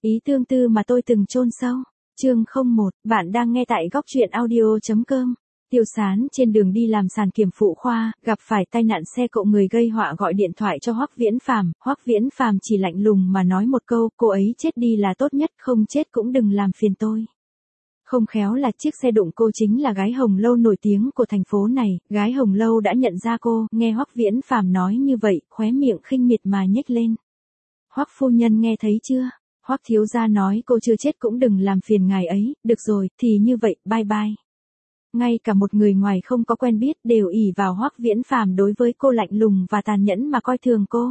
Ý tương tư mà tôi từng chôn sâu. Chương 01, bạn đang nghe tại góc truyện audio.com. Tiêu Sán trên đường đi làm sàn kiểm phụ khoa, gặp phải tai nạn xe cộ, người gây họa gọi điện thoại cho Hoắc Viễn Phàm. Hoắc Viễn Phàm chỉ lạnh lùng mà nói một câu, cô ấy chết đi là tốt nhất, không chết cũng đừng làm phiền tôi. Không khéo là chiếc xe đụng cô chính là gái Hồng Lâu nổi tiếng của thành phố này, gái Hồng Lâu đã nhận ra cô, nghe Hoắc Viễn Phàm nói như vậy, khóe miệng khinh miệt mà nhếch lên. Hoắc phu nhân nghe thấy chưa? Hoắc thiếu gia nói cô chưa chết cũng đừng làm phiền ngài ấy, được rồi, thì như vậy, bye bye. Ngay cả một người ngoài không có quen biết đều ỷ vào Hoắc Viễn Phàm đối với cô lạnh lùng và tàn nhẫn mà coi thường cô.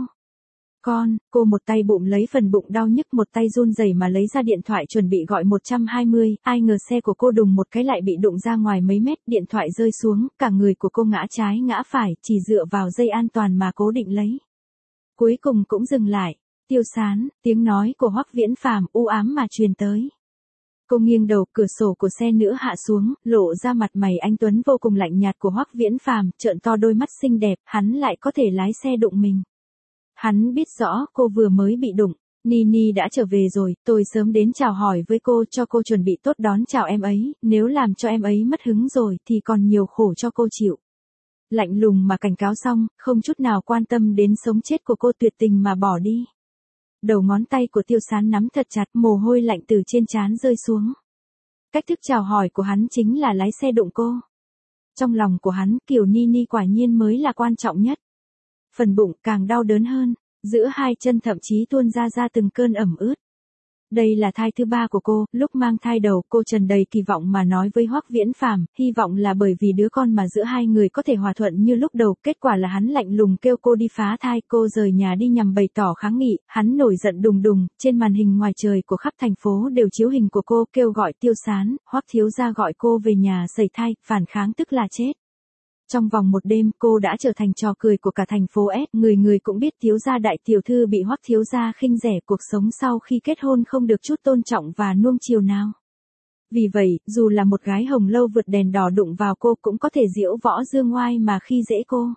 Cô một tay bụng lấy phần bụng đau nhức, một tay run rẩy mà lấy ra điện thoại chuẩn bị gọi 120, ai ngờ xe của cô đùng một cái lại bị đụng ra ngoài mấy mét, điện thoại rơi xuống, cả người của cô ngã trái ngã phải, chỉ dựa vào dây an toàn mà cố định lấy. Cuối cùng cũng dừng lại. Tiêu Sán, tiếng nói của Hoắc Viễn Phàm u ám mà truyền tới. Cô nghiêng đầu, cửa sổ của xe nữa hạ xuống, lộ ra mặt mày anh tuấn vô cùng lạnh nhạt của Hoắc Viễn Phàm, trợn to đôi mắt xinh đẹp, hắn lại có thể lái xe đụng mình. Hắn biết rõ cô vừa mới bị đụng. Nini đã trở về rồi, tôi sớm đến chào hỏi với cô, cho cô chuẩn bị tốt đón chào em ấy, nếu làm cho em ấy mất hứng rồi thì còn nhiều khổ cho cô chịu. Lạnh lùng mà cảnh cáo xong, không chút nào quan tâm đến sống chết của cô, tuyệt tình mà bỏ đi. Đầu ngón tay của Tiêu Sán nắm thật chặt, mồ hôi lạnh từ trên trán rơi xuống. Cách thức chào hỏi của hắn chính là lái xe đụng cô. Trong lòng của hắn, kiểu Nini quả nhiên mới là quan trọng nhất. Phần bụng càng đau đớn hơn, giữa hai chân thậm chí tuôn ra từng cơn ẩm ướt. Đây là thai thứ 3 của cô, lúc mang thai đầu, cô tràn đầy kỳ vọng mà nói với Hoắc Viễn Phàm, hy vọng là bởi vì đứa con mà giữa hai người có thể hòa thuận như lúc đầu, kết quả là hắn lạnh lùng kêu cô đi phá thai, cô rời nhà đi nhằm bày tỏ kháng nghị, hắn nổi giận đùng đùng, trên màn hình ngoài trời của khắp thành phố đều chiếu hình của cô, kêu gọi Tiêu Sán, Hoắc thiếu gia gọi cô về nhà sẩy thai, phản kháng tức là chết. Trong vòng một đêm, cô đã trở thành trò cười của cả thành phố S, người người cũng biết thiếu gia đại tiểu thư bị Hoắc thiếu gia khinh rẻ, cuộc sống sau khi kết hôn không được chút tôn trọng và nuông chiều nào. Vì vậy, dù là một gái Hồng Lâu vượt đèn đỏ đụng vào cô cũng có thể diễu võ dương oai mà khi dễ cô.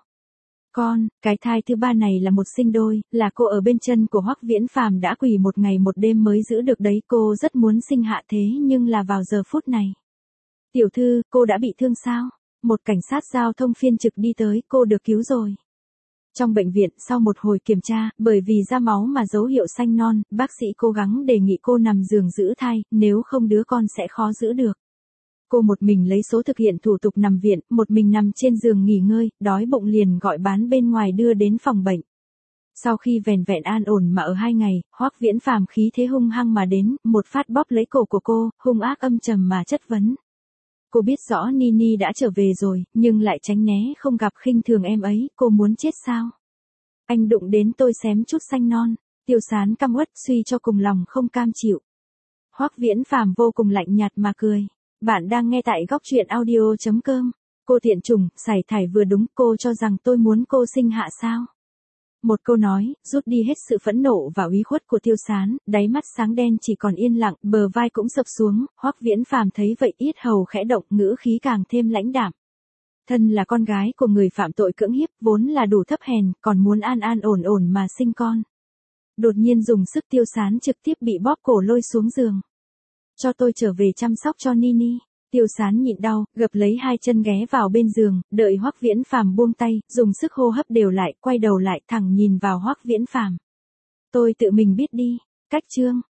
Cái thai thứ 3 này là một sinh đôi, là cô ở bên chân của Hoắc Viễn Phàm đã quỳ một ngày một đêm mới giữ được đấy, cô rất muốn sinh hạ thế nhưng là vào giờ phút này. Tiểu thư, cô đã bị thương sao? Một cảnh sát giao thông phiên trực đi tới, cô được cứu rồi. Trong bệnh viện, sau một hồi kiểm tra, bởi vì ra máu mà dấu hiệu xanh non, bác sĩ cố gắng đề nghị cô nằm giường giữ thai, nếu không đứa con sẽ khó giữ được. Cô một mình lấy số thực hiện thủ tục nằm viện, một mình nằm trên giường nghỉ ngơi, đói bụng liền gọi bán bên ngoài đưa đến phòng bệnh. Sau khi vẻn vẹn an ổn mà ở 2 ngày, Hoắc Viễn Phàm khí thế hung hăng mà đến, một phát bóp lấy cổ của cô, hung ác âm trầm mà chất vấn. Cô biết rõ Nini đã trở về rồi, nhưng lại tránh né không gặp, khinh thường em ấy, cô muốn chết sao? Anh đụng đến tôi xém chút xanh non. Tiêu Sán căm uất, suy cho cùng lòng không cam chịu. Hoắc Viễn Phàm vô cùng lạnh nhạt mà cười. Bạn đang nghe tại góc truyện audio.com. Cô tiện chủng, sải thải vừa đúng, cô cho rằng tôi muốn cô sinh hạ sao? Một câu nói, rút đi hết sự phẫn nộ và úy khuất của Tiêu Sán, đáy mắt sáng đen chỉ còn yên lặng, bờ vai cũng sập xuống, Hoắc Viễn Phàm thấy vậy yết hầu khẽ động, ngữ khí càng thêm lãnh đạm. Thân là con gái của người phạm tội cưỡng hiếp, vốn là đủ thấp hèn, còn muốn an an ổn ổn mà sinh con. Đột nhiên dùng sức, Tiêu Sán trực tiếp bị bóp cổ lôi xuống giường. Cho tôi trở về chăm sóc cho Nini. Tiêu Sán nhịn đau, gập lấy hai chân ghé vào bên giường, đợi Hoắc Viễn Phàm buông tay, dùng sức hô hấp đều lại, quay đầu lại, thẳng nhìn vào Hoắc Viễn Phàm. Tôi tự mình biết đi. Cách chương